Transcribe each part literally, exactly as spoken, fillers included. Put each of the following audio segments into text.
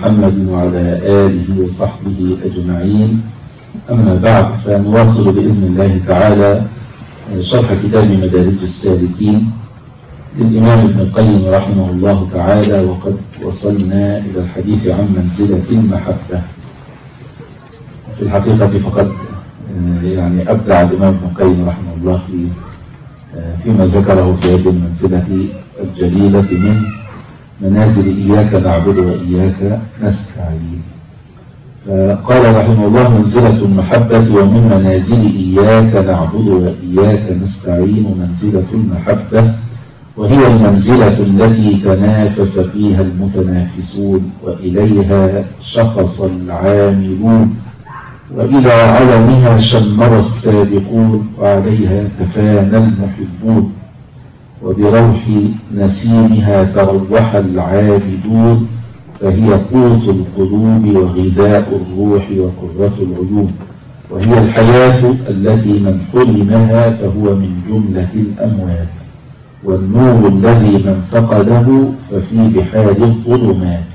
محمد وعلى آله وصحبه أجمعين. أما بعد، فنواصل بإذن الله تعالى شرح كتاب مدارج السالكين للإمام ابن القيم رحمه الله تعالى، وقد وصلنا إلى الحديث عن منزلة المحبة. في الحقيقة فقد يعني أبدع الإمام ابن القيم رحمه الله في فيما ذكره في هذه المنزلة الجليلة من منازل إياك نعبد وإياك نستعين. فقال رحمه الله: منزلة المحبة ومن منازل إياك نعبد وإياك نستعين منزلة المحبة، وهي المنزلة التي تنافس فيها المتنافسون وإليها شخص العاملون، وإلى علمها شمر السابقون، وعليها تفانى المحبون، وبروح نسيمها تروح العابدون، فهي قوت القلوب وغذاء الروح وقرة العيون، وهي الحياة التي من حرمها فهو من جملة الأموات، والنور الذي من فقده ففي بحار الظلمات،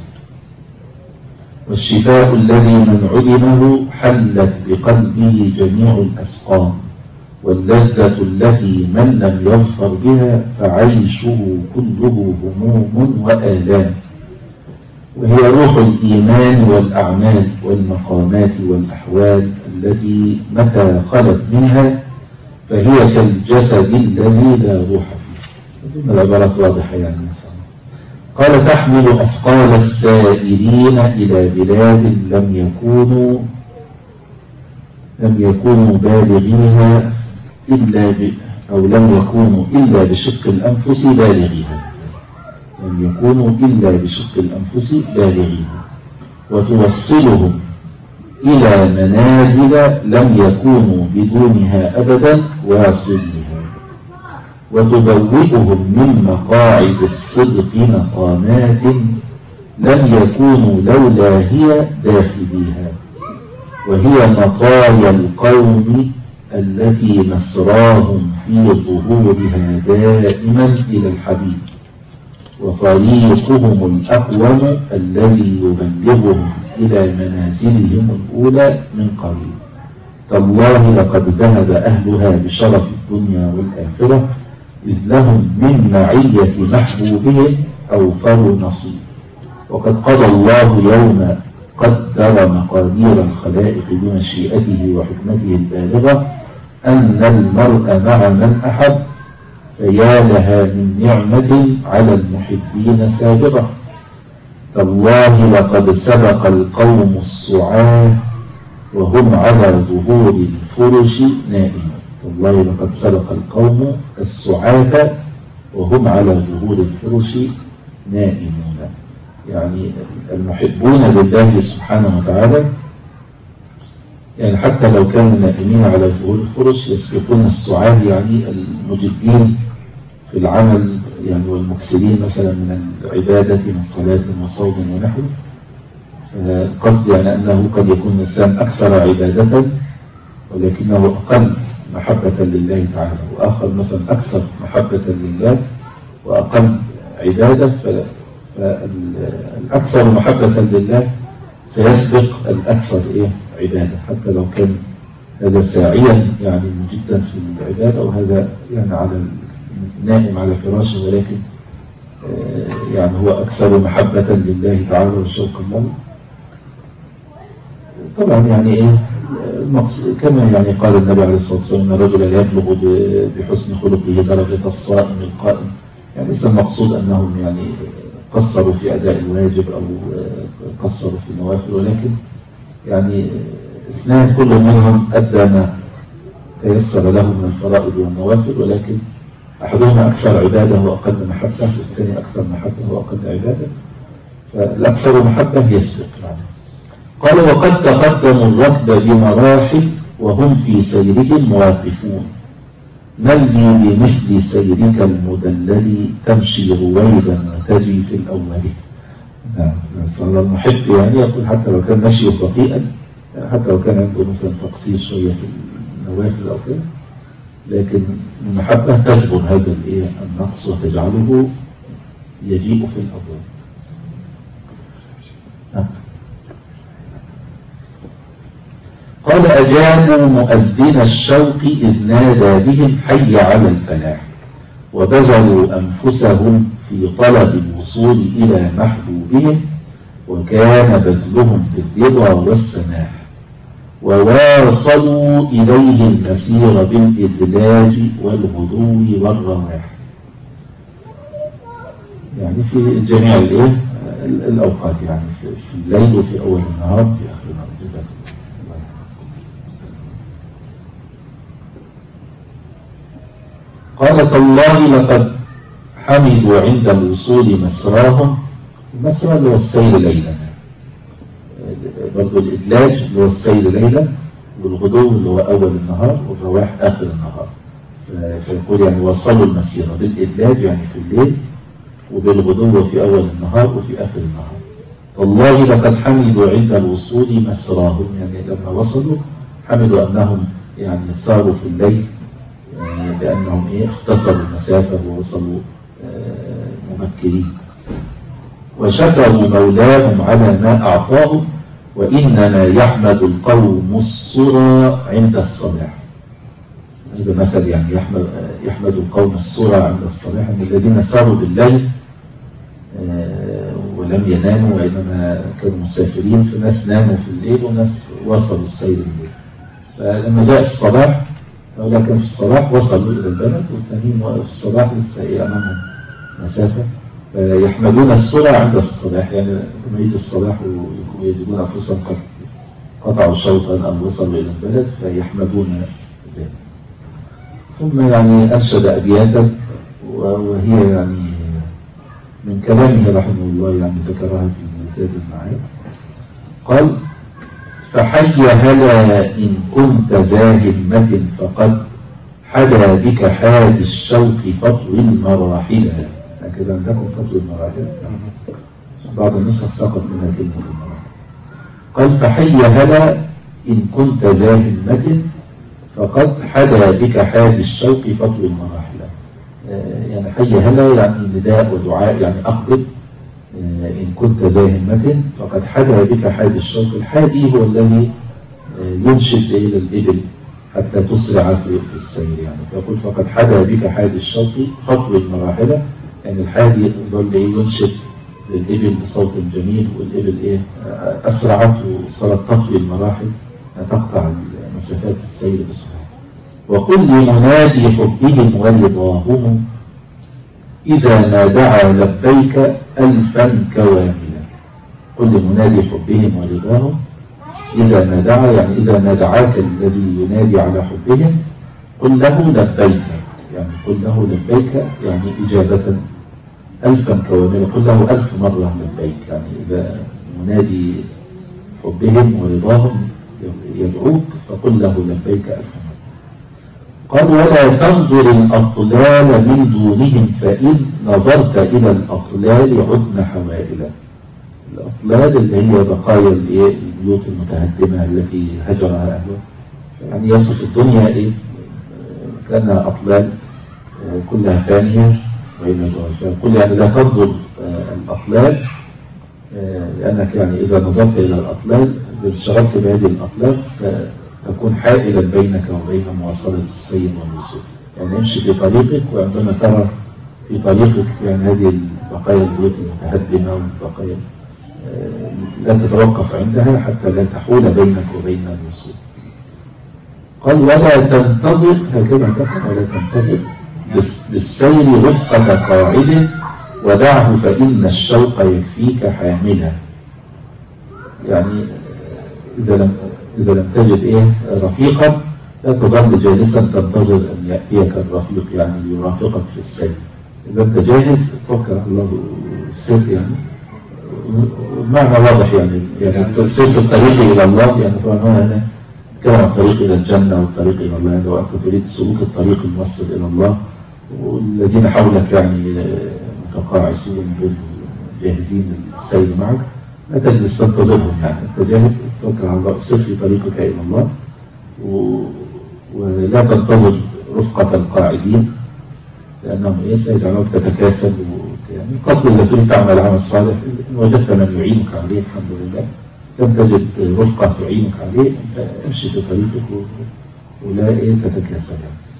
والشفاء الذي من علمه حلت بقلبه جميع الأسقام، واللذة التي من لم يظفر بها فعيشه كله هموم وآلام، وهي روح الإيمان والأعمال والمقامات والأحوال التي متى خلت منها فهي كالجسد الذي لا روح فيه. أظن العبارات واضحة يعني إن شاء الله. قال: تحمل أثقال السائرين إلى بلاد لم يكونوا لم يكونوا بالغيها إلا ب أو لم يكونوا إلا بشق الأنفس بالغيها لم يكونوا إلا بشق الأنفس بالغيها وتوصلهم إلى منازل لم يكونوا بدونها أبدا واصليها، وتبوئهم من مقاعد الصدق مقامات لم يكونوا لولا هي داخليها، وهي مطايا القوم التي مسراهم في ظهورها دائما إلى الحبيب، وطريقهم الأقوم الذي يبلغهم إلى منازلهم الأولى من قريب. تالله لقد ذهب أهلها بشرف الدنيا والآخرة، إذ لهم من معية محبوبهم أوفر نصيب. وقد قضى الله يوم قدر مقادير الخلائق بمشيئته وحكمته البالغة أن المرء مع من أحب، فيا لها من نعمة على المحبين سابقة. تالله لقد سبق القوم الصعاه وهم على ظهور الفرش نائمون. تالله لقد سبق القوم الصعاه وهم على ظهور الفرش نائمون، يعني المحبون لله سبحانه وتعالى يعني حتى لو كانوا نائمين على ظهور الفرش يسبقون الصعاه، يعني المجدين في العمل يعني والمكسرين مثلا من العبادة من صلاة وصوم ونحو. القصد يعني أنه قد يكون الإنسان أكثر عبادة ولكنه أقل محبة لله تعالى، وآخر مثلا أكثر محبة لله وأقل عبادة، فالأكثر محبة لله سيسبق الأكثر إيه عبادة، حتى لو كان هذا ساعيا يعني جدا في العبادة وهذا يعني على نائم على فراشه، ولكن يعني هو أكثر محبة لله تعالى وشوقا له. طبعا يعني إيه كما يعني قال النبي عليه الصلاة والسلام: أن الرجل يبلغ بحسن خلقه درجة الصائم القائم. يعني ليس المقصود أنهم يعني قصروا في أداء الواجب أو قصروا في النوافل، ولكن يعني اثنان كل منهم أدى ما تيسر له من الفرائض والنوافل، ولكن أحدهما أكثر عبادة وأقل محبة، والثاني أكثر محبة وأقل عبادة، فالأكثر محبة يسبق يعني. قال: وقد تقدموا الركب بمراحل وهم في سيرهم واقفون، من لي بمثل سيرك المدلل تمشي رويدا وتجي في الأول. نعم، صلى المحب يعني يقول حتى لو كان مشي بطيئا، حتى لو كان عنده مثلا تقصير شوية في النوافل أو كده، لكن المحبة تجبر هذا النقص وتجعله يجيء في الأول. قال أجابوا مؤذن الشوق إذ نادى بهم حي على الفلاح، وبذلوا أنفسهم في طلب الوصول إلى محبوبهم، وكان بذلهم بالرضا والسماح، وواصلوا إليه المسير بالإذلاج والغدو والرواح. يعني في جميع الإيه الأوقات، يعني في الليل وفي أول النهار في آخر النهار. جزاك الله. قال تالله لقد حمدوا عند الوصول مسراهم. المسرى اللي هو السير ليلا، برضو الإدلاج اللي هو السير ليلا، والغدو اللي هو أول النهار، والرواح آخر النهار. فيقول يعني وصلوا المسيرة بالإدلاج يعني في الليل، وبالغدو في أول النهار وفي آخر النهار. والله لقد حمدوا عند الوصول مسراهم، يعني لما وصلوا حمدوا أنهم يعني صاروا في الليل، لأنهم إيه اختصروا المسافة ووصلوا مبكرين. وشكروا مولاهم على ما أعطاهم، وإنما يحمد القوم الصرى عند الصلاح. هذا مثل يعني يحمد, يحمد القوم الصرى عند الصلاح، من الذين ساروا بالليل ولم يناموا، وإنما كانوا مسافرين، فناس ناموا في الليل وناس وصلوا السير الليل. فلما جاء الصلاح، هؤلاء كانوا في الصلاح وصلوا إلى البلد، والثانيين في الصلاح لسه إيه أمامهم مسافة، فيحمدون الصرى عند الصلاح، يعني لما يجي الصلاح ويجدون أنفسهم قد قطعوا شوطا أو وصلوا إلى البلد فيحمدون ذلك. ثم يعني أنشد أبياتا، وهي يعني من كلامه رحمه الله، يعني ذكرها في زاد المعاد. قال فحي هلا إن كنت ذا همة، فقد حدا بك حاد الشوق فطوي المراحل. هكذا عندكم فطوي المراحل، بعض النسخ سقط منها كلمة المراحل. قال فحي هلا إن كنت ذا همة، فقد حدا بك حاد الشوق فطوي المراحل. يعني حي هلا يعني نداء ودعاء، يعني أقبل إن كنت ذا همة، فقد حدا بك حاد الشوق. الحادي هو الذي ينشد إلى الإبل حتى تسرع في السير، يعني فيقول فقد حدا بك حاد الشوق فطوي المراحل، يعني الحادي يظل ينشد للإبل بصوت جميل، والإبل إيه أسرعت وصارت تطوي المراحل، تقطع مسافات السير بسرعة. وقل لمنادي حبهم ورضاهم، إذا ما دعا لبيك ألفا كواملا. قل لمنادي حبهم ورضاهم، إذا ما دعا يعني إذا ما دعاك الذي ينادي على حبهم، قل له لبيك، يعني قل له لبيك يعني إجابة ألفا كواملا، قل له ألف مرة لبيك، يعني إذا منادي حبهم ورضاهم يدعوك فقل له لبيك ألف مرة. قال ولا تنظر الأطلال من دونهم، فإن نظرت إلى الأطلال عدن حوائل. الأطلال اللي هي بقايا البيوت المتهدمة التي هجرها أهلها، يعني يصف الدنيا إيه كأنها أطلال كلها فانية وإلى زوال. فيقول يعني لا تنظر الأطلال، لأنك يعني إذا نظرت إلى الأطلال، إذا انشغلت بهذه الأطلال ستكون حائلا بينك وبين مواصلة السير والوصول. يعني امشي في طريقك، وعندما ترى في طريقك يعني هذه البقايا البيوت المتهدمة والبقايا، لا تتوقف عندها حتى لا تحول بينك وبين الوصول. قال ولا تنتظر، هكذا دخل ولا تنتظر بالسير رفقة قاعد، ودعه فإن الشوق يكفيك حاملا. يعني إذا لم إذا لم تجد إيه رفيقا، لا تظل جالسا تنتظر أن يأتيك الرفيق يعني ليرافقك في السير. إذا أنت جاهز توكل على الله السير، يعني المعنى واضح، يعني يعني السير في الطريق إلى الله، يعني طبعا هنا كلام الطريق إلى الجنة والطريق إلى الله، يعني لو أنت تريد سلوك الطريق الموصل إلى الله، والذين حولك يعني متقاعسون جاهزين للسير معك، لا تجلس تنتظرهم، يعني أنت جاهز توكل على الله، سر في طريقك إلى الله، و... ولا تنتظر رفقة القاعدين، لأنهم إيه سيجعلوك تتكاسل، يعني قصد إذا تريد تعمل عمل صالح إن وجدت من يعينك عليه الحمد لله، لم تجد رفقة تعينك عليه امشي في طريقك ولا إيه تتكاسل.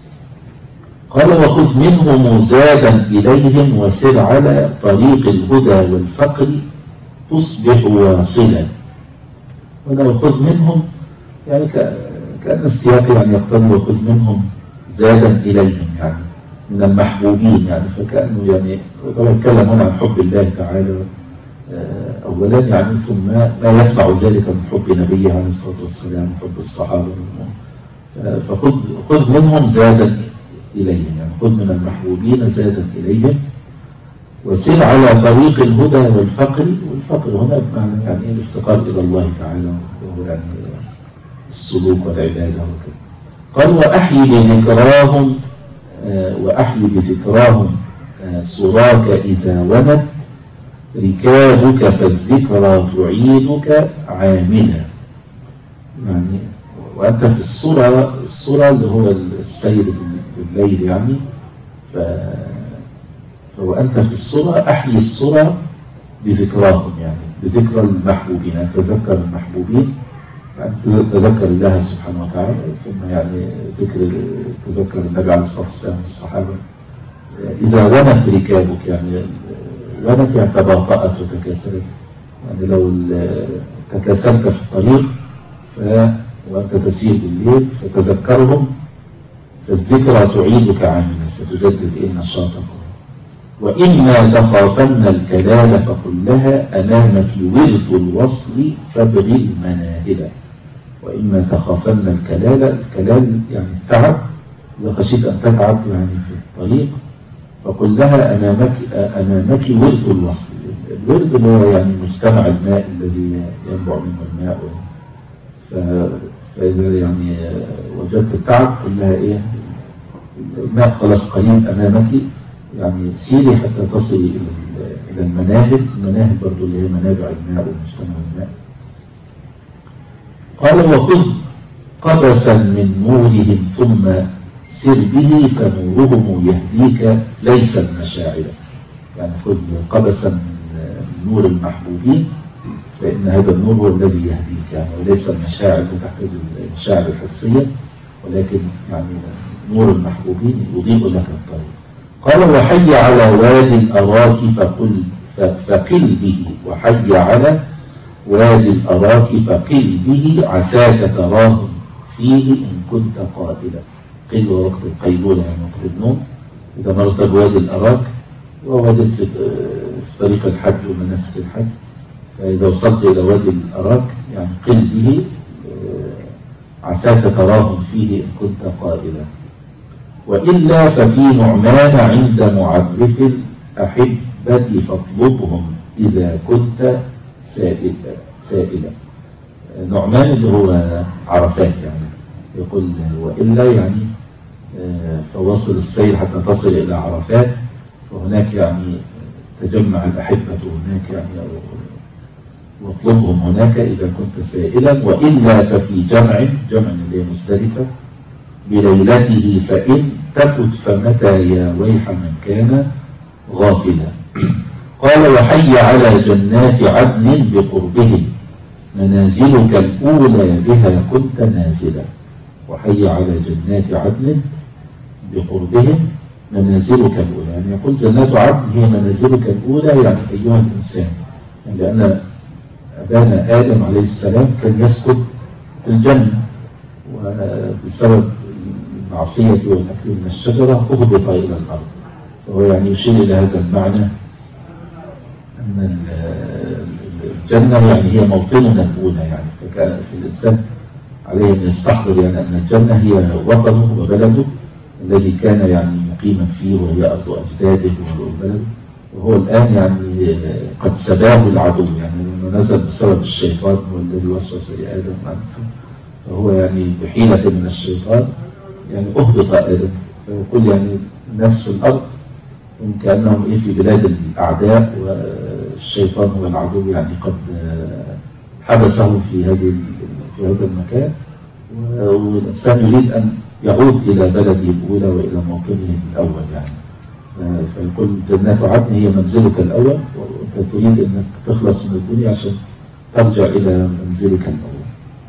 قال وخذ منهم زادا إليهم وسر على طريق الهدى والفقر تصبح واصلا. ولا خذ منهم يعني كأن السياق يعني يقتضي وخذ منهم زادا إليهم يعني من المحبوبين، يعني فكأنه يعني طبعا يتكلم هنا عن حب الله تعالى أولا يعني، ثم ما يتبع ذلك من حب نبيه عليه الصلاة والسلام وحب الصحابة، فخذ خذ منهم زادا إليهم يعني خذ من المحبوبين زادا إليهم وسر على طريق الهدى والفقر. والفقر هنا بمعنى يعني الافتقار إلى الله تعالى وهو يعني السلوك والعبادة وكذا. قال وأحيي بذكراهم وأحيي بذكراهم سراك إذا ونت ركابك فالذكرى تعيدك عاملا. يعني وأنت في الصورة الصورة اللي هو السير بالليل يعني، ف وأنت في الصورة أحيي الصورة بذكراهم يعني بذكر المحبوبين، يعني تذكر المحبوبين يعني تذكر الله سبحانه وتعالى، ثم يعني ذكر تذكر النبي عليه الصلاة والسلام والصحابة. إذا ونت ركابك يعني ونت يعني تباطأت وتكاسلت، يعني لو تكاسلت في الطريق ف وأنت تسير بالليل فتذكرهم فالذكرى تعيدك عاملا ستجدد إيه نشاطك. وإما تخافن الكلال فقل لها أمامك ورد الوصل فابغي المناهل. وإما تخافن الكلال، الكلال يعني التعب، إذا خشيت أن تتعب يعني في الطريق فقل لها أمامك أمامك ورد الوصل. الورد اللي هو يعني مجتمع الماء الذي ينبع منه الماء، فإذا يعني وجدت التعب قل لها إيه الماء خلاص قريب أمامك، يعني سيري حتى تصلي إلى المناهل. المناهل برضو اللي هي منابع الماء ومجتمع الماء. قال وخذ قبسا من نورهم ثم سر به فنورهم يهديك ليس المشاعر. يعني خذ قبسا من نور المحبوبين فإن هذا النور هو الذي يهديك، يعني وليس المشاعر تحتاج المشاعر الحسية، ولكن يعني نور المحبوبين يضيء لك الطريق. قال وحي على واد الأراك فقل فقل به. وحي على واد الأراك فقل به عساك تراهم فيه إن كنت قائلا. قل وقت القيلولة يعني وقت النوم. إذا مرت بوادي الأراك ووادي في طريق الحج ومناسك الحج، فإذا وصلت إلى وادي الأراك يعني قل به عساك تراهم فيه إن كنت قائلا. وإلا ففي نعمان عند معرف الأحبة فاطلبهم إذا كنت سائلا. سائلا. نعمان اللي هو عرفات يعني يقول وإلا يعني فوصل السير حتى تصل إلى عرفات، فهناك يعني تجمع الأحبة هناك يعني واطلبهم هناك إذا كنت سائلا. وإلا ففي جمع جمع اللي هي مزدلفة بليلته فإن تفت فمتى يا ويح من كان غافلا. قال وحي على جنات عدن بقربهم منازلك الأولى بها كنت نازلا. وحي على جنات عدن بقربهم منازلك الأولى، يعني يقول جنات عدن هي منازلك الأولى يعني أيها الإنسان، يعني لأن أبانا آدم عليه السلام كان يسكن في الجنة، وبسبب المعصية والأكل من الشجرة أهبط إلى الأرض. فهو يعني يشير إلى هذا المعنى أن الجنة يعني هي موطننا الأولى، يعني فكان في الإنسان عليه أن يستحضر يعني أن الجنة هي وطنه وبلده الذي كان يعني مقيما فيه وهي أرض أجداده وبلده، وهو الآن يعني قد سباه العدو، يعني لأنه نزل بسبب الشيطان هو الذي وسوس لآدم عليه السلام، فهو يعني بحيلة من الشيطان يعني أهبط آدم. فيقول يعني الناس في الأرض كأنهم إيه في بلاد الأعداء، والشيطان هو العدو يعني قد حبسهم في هذه في هذا المكان، والإنسان يريد أن يعود إلى بلده الأولى وإلى موطنه الأول يعني. فيقول جنات عدن هي منزلك الأول، وأنت تريد أنك تخلص من الدنيا عشان ترجع إلى منزلك الأول.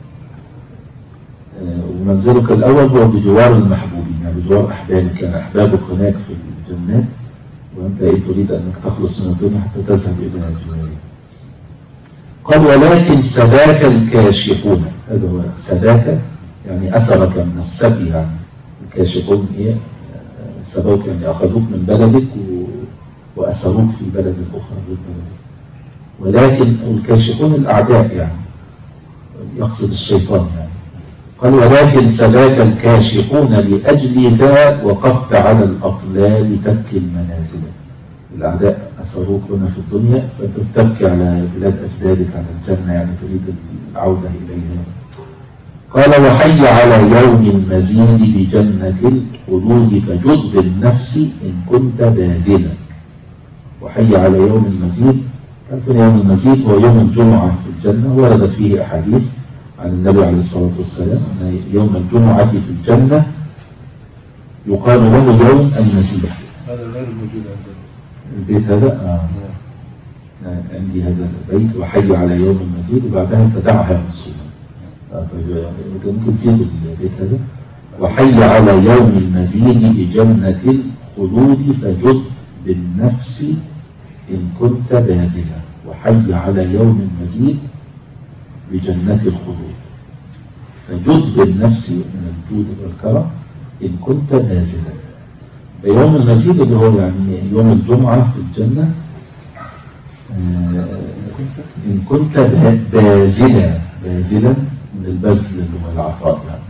ومنزلك الأول هو بجوار المحبوبين، يعني بجوار أحبابك، يعني أحبابك هناك في الجنات، وأنت إيه تريد أنك تخلص من الدنيا حتى تذهب إلى جوارها. قال ولكن سباك الكاشحون، هذا هو سباك يعني أسرك من السبي، يعني الكاشحون هي السبوك يعني أخذوك من بلدك وأسروك في بلد أخرى غير بلدك. ولكن الكاشحون الأعداء يعني يقصد الشيطان يعني. قال ولكن سباك الكاشحون لأجل ذا وقفت على الأطلال تبكي المنازل. الأعداء أسروك هنا في الدنيا فأنت تبكي على بلاد أجدادك، على الجنة، يعني تريد العودة إليها. قال وحي على يوم المزيد بجنة الخلود فجد بالنفس إن كنت باذلا. وحي على يوم المزيد، تعرفون يوم المزيد هو يوم الجمعة في الجنة، وردت فيه أحاديث عن النبي عليه الصلاة والسلام أن يوم الجمعة في الجنة يقال له يوم المزيد. هذا غير موجود عندنا البيت هذا آه. يعني عندي هذا البيت وحي على يوم المزيد وبعدها فدعها مصوما. ممكن تسيب البيت هذا وحي على يوم المزيد بجنة الخلود فجد بالنفس إن كنت باذلا. وحي على يوم المزيد بجنة الخلود فجد بالنفس من الجود والكرم إن كنت باذلا. فيوم المزيد اللي هو يعني يوم الجمعة في الجنة إن كنت باذلا، باذلا من البذل اللي هو العطاء يعني.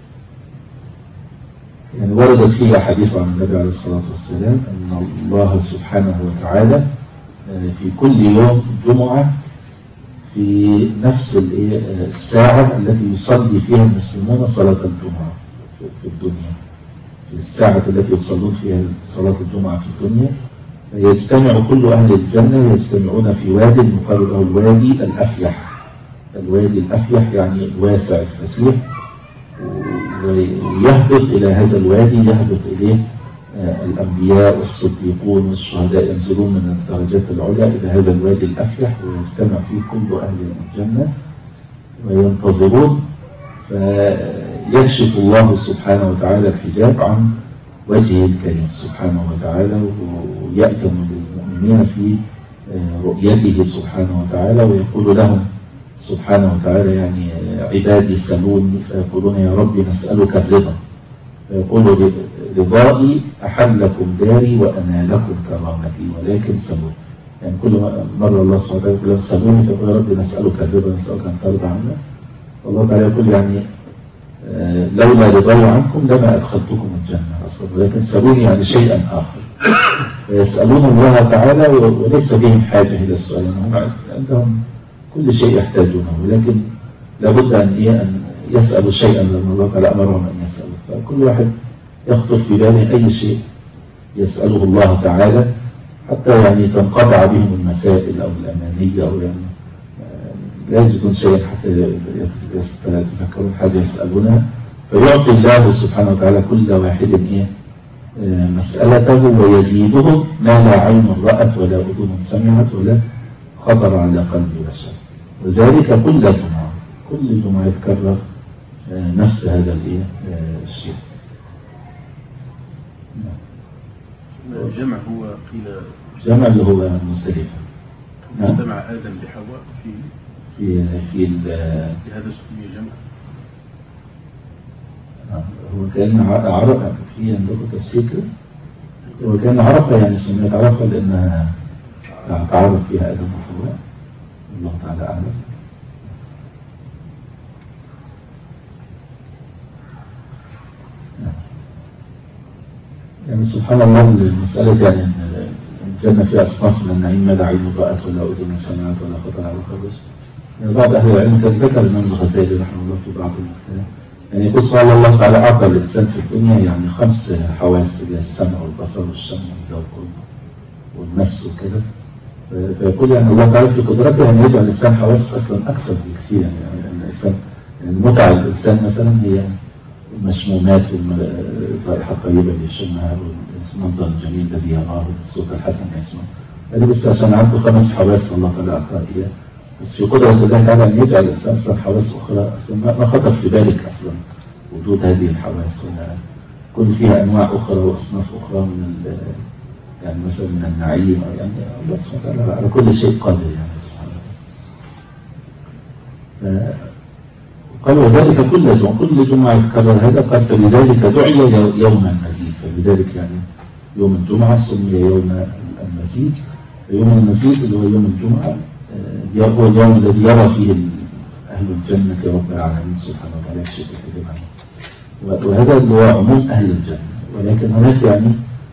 يعني وردت فيه أحاديث عن النبي عليه الصلاة والسلام أن الله سبحانه وتعالى في كل يوم جمعة في نفس الساعة التي يصلي فيها المسلمون صلاة الجمعة في الدنيا، في الساعة التي يصلون فيها صلاة الجمعة في الدنيا سيجتمع كل أهل الجنة، يجتمعون في واد يقال له الوادي الأفيح. الوادي الأفيح يعني الواسع الفسيح، ويهبط إلى هذا الوادي يهبط إليه الأنبياء والصديقون والشهداء، ينزلون من الدرجات العلى إلى هذا الوادي الأفيح ويجتمع فيه كل أهل الجنة وينتظرون، فيكشف الله سبحانه وتعالى الحجاب عن وجهه الكريم سبحانه وتعالى ويأذن للمؤمنين في رؤيته سبحانه وتعالى، ويقول لهم سبحانه وتعالى يعني عبادي سلوني، فيقولون يا رب نسألك الرضا، فيقول رضائي أحلكم داري وأنا لكم كرامتي ولكن سلوني. يعني كل مرة الله سبحانه وتعالى يقول سلوني فيقول يا رب نسألك الرضا، نسألك أن ترضى عنا. فالله تعالى يقول يعني لولا رضاي عنكم لما أدخلتكم الجنة أصلا، ولكن سلوني يعني شيئا آخر. فيسألون الله تعالى وليس بهم حاجة إلى السؤال، هم عندهم كل شيء يحتاجونه، ولكن لابد أن إيه أن يسألوا شيئا لأن الله تعالى أمرهم أن يسألوا. فكل واحد يخطر في باله أي شيء يسأله الله تعالى حتى يعني تنقطع بهم المسائل أو الأمانية أو يعني لا يجدون شيئا حتى يتذكرون حاجة يسألونها، فيعطي الله سبحانه وتعالى كل واحد إيه مسألته ويزيدهم ما لا عين رأت ولا أذن سمعت ولا خطر على قلب بشر. وذلك كل جمعة، كل جمعة يتكرر نفس هذا الشيء. الجمع هو قيل جمع اللي هو مزدلفة. اجتمع آدم بحواء في في في هذا سمي جمع. هو كان عرف في عندكم تفسير كده، هو كان عرفة يعني سميت عرفة لأنها تعرف فيها آدم وحواء، الله تعالى أعلم. يعني سبحان الله المسألة يعني الجنة فيها أصناف من النعيم ما لا عين رأت ولا أذن سمعت ولا خطر على قلب. يعني بعض أهل العلم كان ذكر الإمام الغزالي رحمه الله في بعض الكلام يعني يقول سبحان الله تعالى أعطى الإنسان في الدنيا يعني خمس حواس، اللي السمع والبصر والشم والذوق والمس وكده. فيقول يعني الله تعالى في قدرته أن يجعل الإنسان حواس أصلا أكثر بكثير. يعني الإنسان المتعة الإنسان مثلا هي المشمومات والرائحة الطيبة اللي يشمها المنظر الجميل الذي يراه، الصوت الحسن يسمع. هذا بس عشان عنده خمس حواس الله تعالى أعطاه إياه، بس في قدرة الله تعالى أن يجعل أساسا حواس أخرى أصلا ما خطر في بالك أصلا وجود هذه الحواس، ولا كل فيها أنواع أخرى وأصناف أخرى من يعني مثلا من النعيم، يعني الله سبحانه وتعالى على كل شيء قادر يعني سبحانه وتعالى. قال وذلك كل جمعة، كل جمعة يتكرر هذا. قال فلذلك دعي يوم المزيد، فلذلك يعني يوم الجمعة سمي يوم المزيد. فيوم المزيد اللي هو يوم الجمعة هو اليوم الذي يرى فيه أهل الجنة رب العالمين سبحانه وتعالى الشيء الحكيم. وهذا اللي هو عموم أهل الجنة، ولكن هناك يعني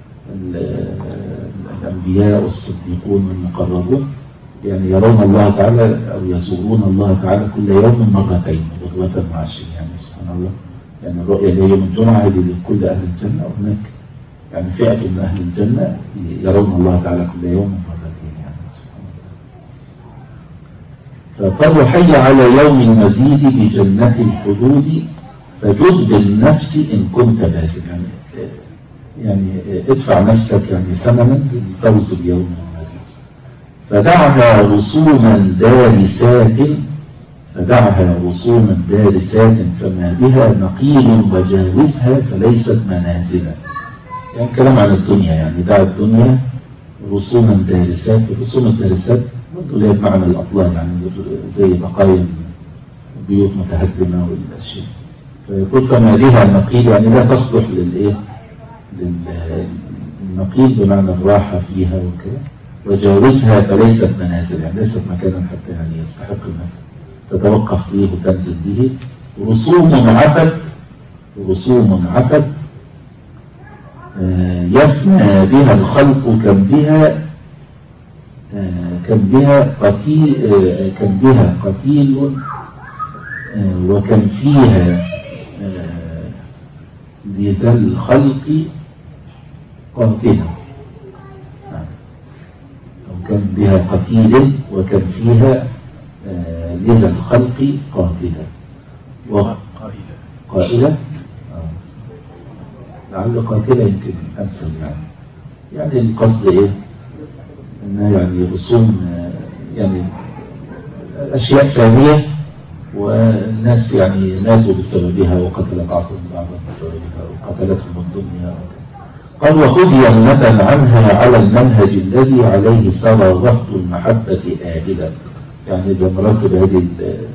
الأنبياء والصديقون والمقربون يعني يرون الله تعالى أو يزورون الله تعالى كل يوم مرتين غدوة وعشية يعني سبحان الله. يعني الرؤية ليوم الجمعة هذه لكل أهل الجنة، وهناك يعني فئة من أهل الجنة يرون الله تعالى كل يوم مرتين يعني سبحان الله. فقالوا حي على يوم المزيد بجنة الخلود فجد بالنفس إن كنت باذل، يعني يعني ادفع نفسك يعني ثمنا للفوز بيوم المزيد. فدعها رسوما دارسات فدعها رسوما دارسات فما بها نقيل وجاوزها فليست منازلا. يعني كلام عن الدنيا، يعني دع الدنيا رسوما دارسات. الرسوم الدارسات برضه لها بمعنى الأطلال، يعني زي بقايا بيوت متهدمة والأشياء. فيقول فما بها نقيل يعني لا تصلح للإيه؟ للنقيل بمعنى الراحة فيها وكذا. وجاوزها فليست منازل، يعني ليست مكانا حتى يعني يستحق انك تتوقف فيه وتنزل به. رسوم عفت رسوم عفت يفنى بها الخلق كم بها كم بها قتيل كم بها قتيل وكم فيها لذا الخلق قاتلا، أو كم بها قتيل وكم فيها لذا الخلق قاتلا قائلة. لعل قاتلة يمكن أنسب يعني يعني القصد إيه؟ إنها يعني رسوم يعني أشياء فانية والناس يعني ماتوا بسببها وقتل بعضهم بعضا بسببها وقتلتهم الدنيا. قال وخذ يمنة عنها على المنهج الذي عليه سرى رفض المحبة آجلا، يعني إذا مررت بهذه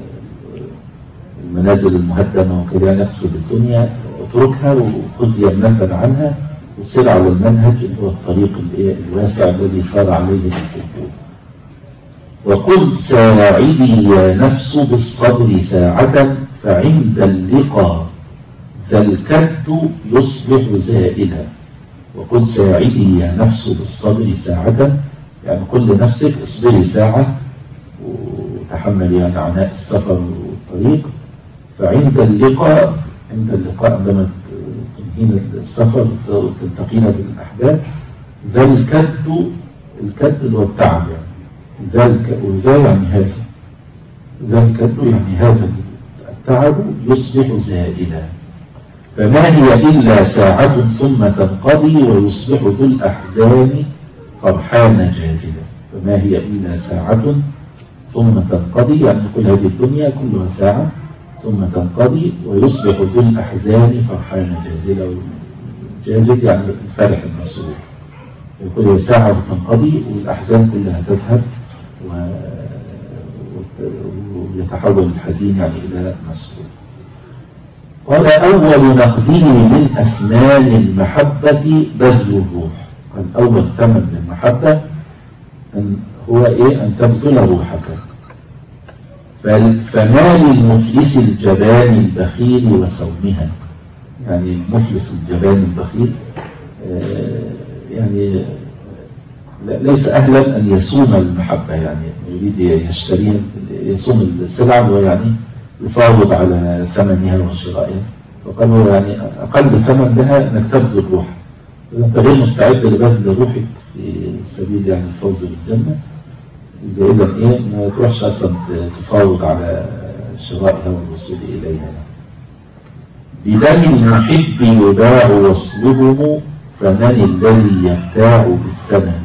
المنازل المهدمة وكذا يعني اقصد الدنيا اتركها وخذ يمنة عنها وسر على المنهج اللي هو الطريق الواسع الذي سار عليه القلوب. وقل ساعدي يا نفس بالصبر ساعة فعند اللقاء ذا الكد يصبح زائلا. وقل ساعدي يا نفس بالصبر ساعة، يعني قل لنفسك اصبري ساعة وتحملي يعني عناء السفر والطريق. فعند اللقاء عند اللقاء عندما تنهين السفر وتلتقين بالأحباب ذا الكد، الكد اللي هو التعب يعني ذلك، وذا يعني هذا ذا الكد يعني هذا التعب يصبح زائلا. فما هي إلا ساعة ثم تنقضي ويصبح ذو الأحزان فرحان جازلا. فما هي إلا ساعة ثم تنقضي، يعني كل هذه الدنيا كلها ساعة ثم تنقضي ويصبح ذو الأحزان فرحان جازلا. جازل يعني الفرح المسرور. كل ساعة تنقضي والأحزان كلها تذهب ويتحول الحزين يعني إلى مسرور. قال أول نقده من أثمان المحبة بذل الروح. قال أول ثمن للمحبة أن هو إيه؟ أن تبذل روحك. فما للمفلس الجبان البخيل وسومها، يعني المفلس الجبان البخيل يعني ليس أهلا أن يسوم المحبة، يعني يريد يشتريها يسوم السلع ويعني يفاوض على ثمنها وشرائها. فقال هو يعني أقل ثمن لها أنك تبذل روحك. أنت غير مستعد لبذل روحك في سبيل يعني الفوز بالجنة، إذا إيه ما تروحش أصلا تفاوض على شرائها والوصول إليها. بدم المحب يباع وصلهم فمن الذي يبتاع بالثمن؟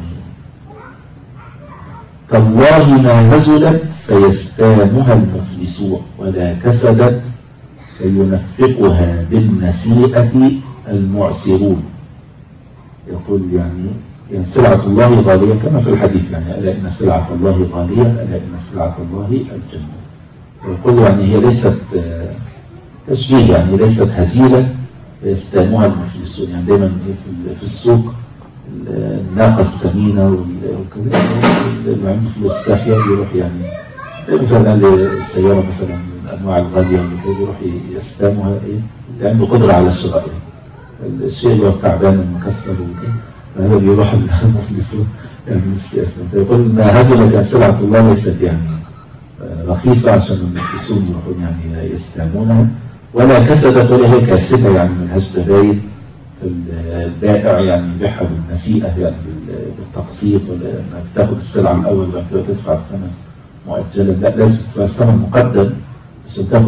تالله ما نزلت فيستانها المفلسون، ولا كسدت فينفقها بالنسيئة المعسرون. يقول يعني يعني سلعة الله غالية كما في الحديث، يعني ألا إن سلعة الله غالية، ألا إن سلعة الله الجنة. فيقول يعني هي ليست تشبيه، يعني ليست هزيلة فيستانها المفلسون. يعني دايما في السوق الناقة السمينة وكذا اللي عنده فلوس كافية يروح، يعني زي مثلا السيارة مثلا من الأنواع الغالية وكذا يروح يستانها إيه اللي عنده قدرة على شرائها. الشيء اللي هو التعبان المكسر وكذا فهذا بيروح المفلسون يعني مستثنى. فيقول ما هزلت سلعة الله ليست يعني رخيصة عشان المفلسون يروحون يعني يستانونها، ولا كسدت ولا هي كاسدة يعني ملهاش زباين. البائع يعني يبيعها بالنسيئة يعني بالتقسيط، ولا انك تاخد السلعة الأول بعد كده تدفع الثمن مؤجلا، لا لازم تدفع الثمن مقدم عشان تاخد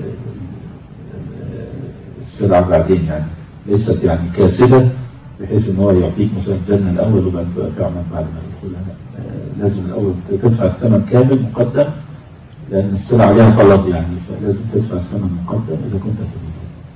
السلعة بعدين. يعني ليست يعني كاسدة بحيث ان هو يعطيك مثلا الجنة الأول وبعد كده تعمل بعد ما تدخلها. لازم الأول تدفع الثمن كامل مقدم، لأن السلعة عليها طلب يعني، فلازم تدفع الثمن مقدم إذا كنت تريد.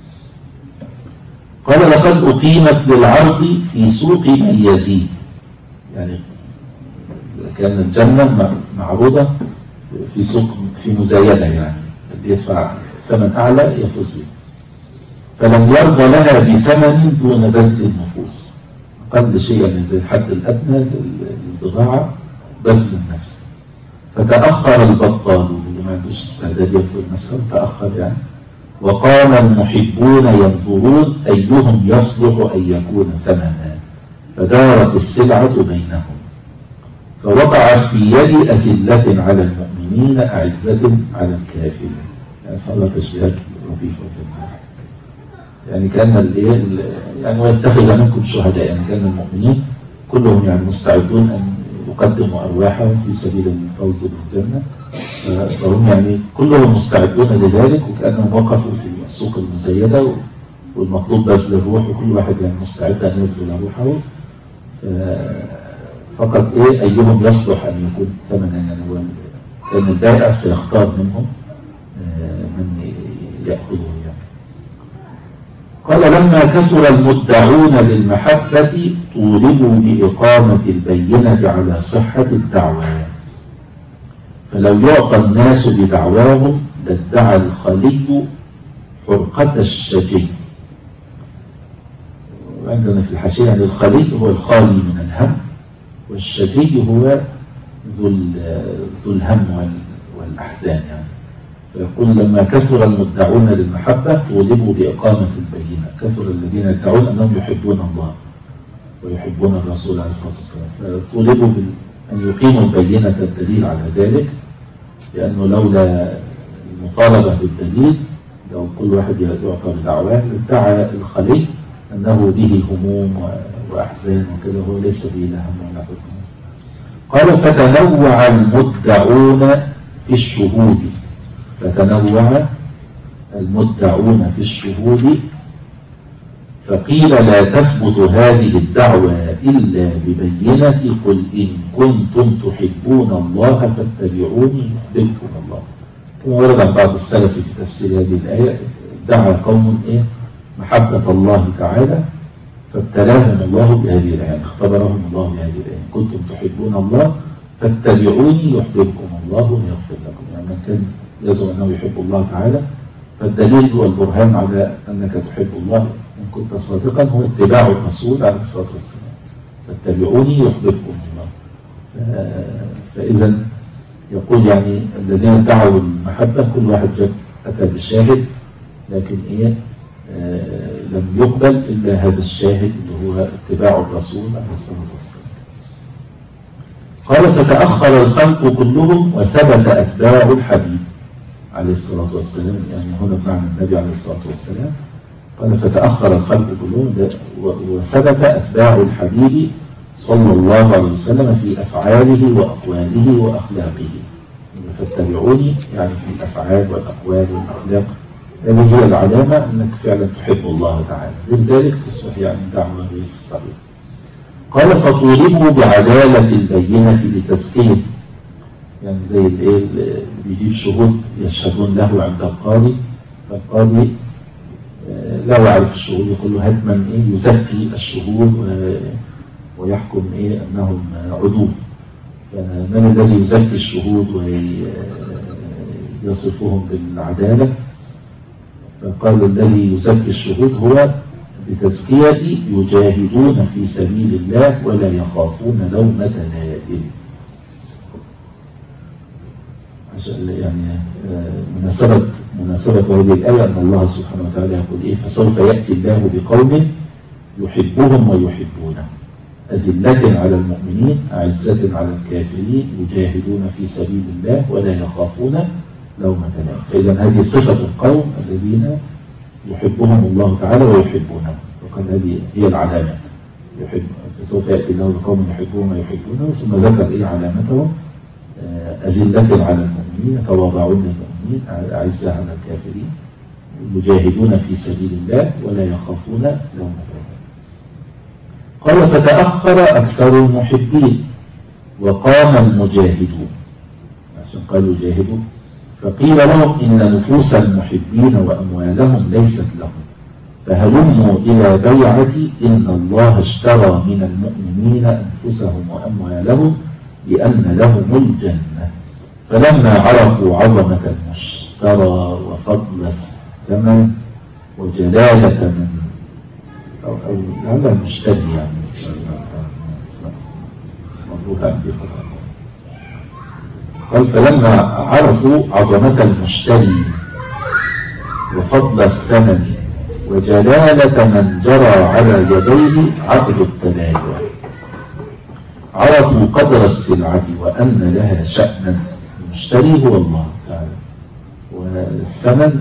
قال لقد أقيمت للعرض في سوق من يزيد، يعني كان الجنة معروضة في سوق في مزايدة، يعني اللي يدفع ثمن أعلى يفوز به. فلم يرضى لها بثمن دون بذل النفوس، أقل شيء يعني زي الحد الأدنى للبضاعة بذل النفس. فتأخر البطال اللي ما عندوش استعداد يبذل نفسه، تأخر يعني. وقام المحبون ينظرون أيهم يصلح أن يكون ثمنا، فدارت السلعة بينهم، فوقعت في يد أذلة على المؤمنين أعزة على الكافرين. يعني صار الله تشبيهات لطيفة وجميلة. يعني كان الايه يعني ويتخذ منكم شهداء، يعني كان المؤمنين كلهم يعني مستعدون أن يقدموا أرواحهم في سبيل الفوز بالجنة، فهم يعني كلهم مستعدون لذلك، وكأنهم وقفوا في السوق المزيدة والمطلوب بذل الروح، وكل واحد يعني مستعد أن يبذل روحه. فقط إيه أيهم يصلح أن يكون ثمنا، يعني هو كان البائع سيختار منهم من يأخذه يعني. قال لما كثر المدعون للمحبة طولبوا بإقامة البينة على صحة الدعوة، فلو يعطى الناس بدعواهم لادعى الخلي حرقة الشجي. وعندنا في الحاشية يعني الخلي هو الخالي من الهم، والشجي هو ذو ذو الهم والأحزان يعني. فيقول لما كثر المدعون للمحبة طولبوا بإقامة البينة، كثر الذين يدعون أنهم يحبون الله ويحبون الرسول عليه الصلاة والسلام، فطولبوا أن يقيموا البينة الدليل على ذلك، لأنه لولا المطالبة بالدليل لو كل واحد يعطى بدعواه ادعى الخلي أنه به هموم وأحزان وكذا، هو ليس به لا هم ولا حزن. قال فتنوع المدعون في الشهود، فتنوع المدعون في الشهود، فقيل لا تثبت هذه الدعوة إلا ببينة قل إن كنتم تحبون الله فاتبعوني يحببكم الله. كما ورد عن بعض السلف في تفسير هذه الآية، دعا قوم إيه محبة الله تعالى فابتلاهم الله بهذه الآية، اختبرهم الله بهذه الآية، إن كنتم تحبون الله فاتبعوني يحببكم الله ويغفر لكم. يعني من كان يزعم أنه يحب الله تعالى فالدليل والبرهان على أنك تحب الله إن كنت صادقا هو اتباع الرسول عليه الصلاة والسلام، فاتبعوني يحببكم الله. فإذا يقول يعني الذين ادعوا المحبة كل واحد جاء أتى بالشاهد، لكن إيه آه لم يقبل إلا هذا الشاهد اللي هو اتباع الرسول عليه الصلاة والسلام. قال فتأخر الخلق كلهم وثبت أتباع الحبيب عليه الصلاة والسلام، يعني هنا بمعنى النبي عليه الصلاة والسلام. قال فتأخر الخلق كلهم وثبت أتباع الحبيب صلى الله عليه وسلم في أفعاله وأقواله وأخلاقه. فاتبعوني يعني في الأفعال والأقوال والأخلاق هذه هي العلامة أنك فعلا تحب الله تعالى، غير ذلك تصبح يعني دعوة غير صحيحة. قال فطولبوا بعدالة البينة لتزكية، يعني زي الايه اللي بيجيب شهود يشهدون له عند القاضي، فالقاضي لا يعرف الشهود يقول له هات من ايه يزكي الشهود ويحكم ايه انهم عدول، فمن الذي يزكي الشهود ويصفهم بالعدالة؟ فقال الذي يزكي الشهود هو بتزكية يجاهدون في سبيل الله ولا يخافون لومة لائم. يعني مناسبة مناسبة هذه الآية أن الله سبحانه وتعالى يقول إيه فسوف يأتي الله بقوم يحبهم ويحبونه أذلة على المؤمنين أعزة على الكافرين يجاهدون في سبيل الله ولا يخافون لومة لائم. فإذا هذه صفة القوم الذين يحبهم الله تعالى ويحبونه، فقال هذه هي العلامة، يحب فسوف يأتي الله بقوم يحبهم ويحبونه، ثم ذكر إيه علامتهم أذلة على المؤمنين يتواضعون للمؤمنين أعزة على الكافرين يجاهدون في سبيل الله ولا يخافون لومة لائم. قال فتأخر أكثر المحبين وقام المجاهدون، عشان قالوا جاهدوا فقيل لهم إن نفوس المحبين وأموالهم ليست لهم فهلموا إلى بيعتي إن الله اشترى من المؤمنين أنفسهم وأموالهم لأن لهم الجنة. فلما عرفوا عظمة المشترى وفضل الثمن وجلالة من أو أو هذا المشتري يعني مضبوط عندي خطأ. قال فلما عرفوا عظمة المشتري وفضل الثمن وجلالة من جرى على يديه عقد التبايع عرفوا قدر السلعة وأن لها شأنا. المشتري هو الله تعالى، والثمن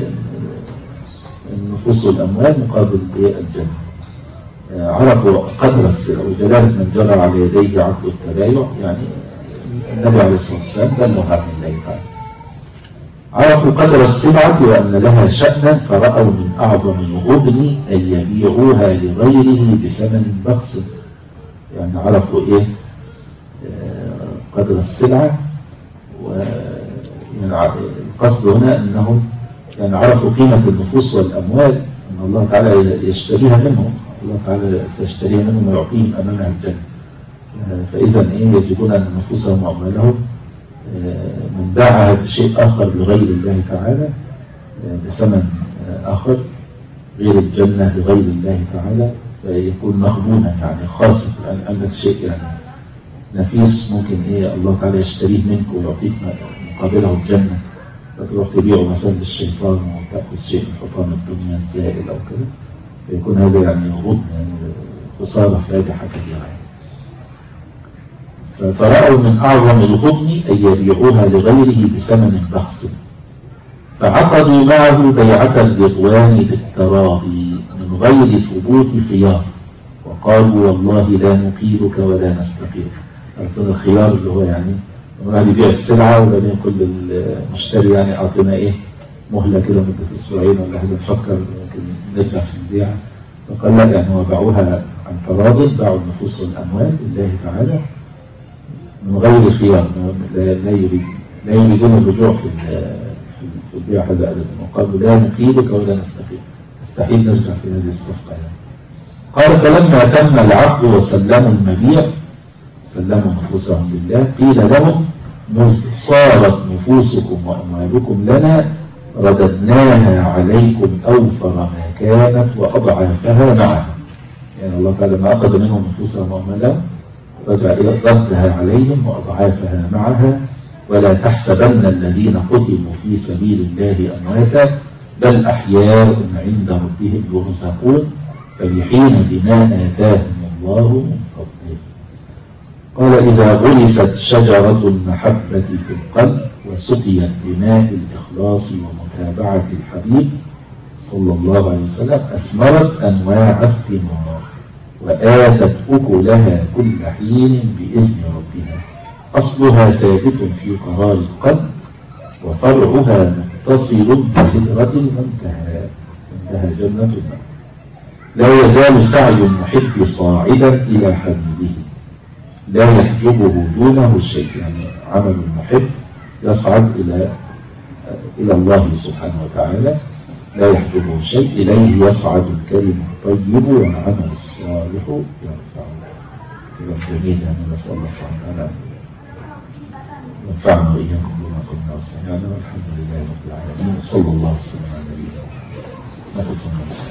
النفوس والأموال مقابل الجنة. عرفوا قدر السلعة وجلالة من جرى على يديه عقد التبايع، يعني النبي عليه الصلاة والسلام بلغ عن الله تعالى. عرفوا قدر السلعة وأن لها شأنا فرأوا من أعظم الغبن أن يبيعوها لغيره بثمن بخس. يعني عرفوا إيه قدر السلعة، والقصد هنا أنهم يعني عرفوا قيمة النفوس والأموال، أن الله تعالى يشتريها منهم، الله تعالى سيشتريها منهم ويعطيهم أمامها الجنة. فإذا إيه يجدون أن نفوسهم وأموالهم من باعها بشيء آخر لغير الله تعالى بثمن آخر غير الجنة لغير الله تعالى فيكون مخبونا، يعني خاصة يعني عندك شيء يعني نفيس ممكن إيه الله تعالى يشتريه منك ويعطيك مقابله الجنة، فتروح تبيعه مثلا للشيطان وتأخذ شيء من حطام الدنيا الزائل أو كده، فيكون هذا يعني غبن يعني خسارة فادحة كبيرة. فرأوا من أعظم الغبن أن يبيعوها لغيره بثمن بخس، فعقدوا معه بيعة الرضوان بالتراضي من غير ثبوت خيار، وقالوا والله لا نقيلك ولا نستقيل. عرفنا الخيار اللي هو يعني الواحد يبيع السلعة وبعدين كل المشتري يعني أعطينا إيه مهلة كده مدة أسبوعين ولا حاجة نفكر ممكن نرجع في البيع. فقال لا، يعني هو باعوها عن تراض، باعوا النفوس والأموال لله تعالى من غير خيار، لا يريد لا يريدون الرجوع في في البيع هذا أبدا. وقالوا لا نقيلك ولا نستقيل، استحيل نرجع في هذه الصفقة يعني. قال فلما تم العقد وسلموا المبيع سلموا نفوسهم لله قيل لهم مذ صارت نفوسكم وأموالكم لنا رددناها عليكم أوفر ما كانت وأضعافها معها. يعني الله تعالى ما أخذ منهم نفوسهم وأموالهم رجع ردها عليهم وأضعافها معها. ولا تحسبن الذين قتلوا في سبيل الله أمواتا بل أحياء عند ربهم يرزقون فرحين بما آتاهم الله من فضله. قال إذا غرست شجرة المحبة في القلب وسقيت بماء الإخلاص ومتابعة الحبيب صلى الله عليه وسلم أثمرت أنواع الثمار وآتت أكلها كل حين بإذن ربها. أصلها ثابت في قرار القلب وفرعها متصل بسدرة المنتهى، منتهى جنة النعيم. لا يزال سعي المحب صاعدا إلى حبيبه، لا يحجبه دونه شيء. يعني عمل المحب يصعد إلى إلى الله سبحانه وتعالى، لا يحجبه شيء، إليه يصعد الكلم الطيب والعمل الصالح يرفعه. كلام جميل. يعني نسأل الله سبحانه وتعالى ينفعنا وإياكم بما قلنا وسمعنا، والحمد لله رب العالمين، صلى الله وسلم على نبينا محمد.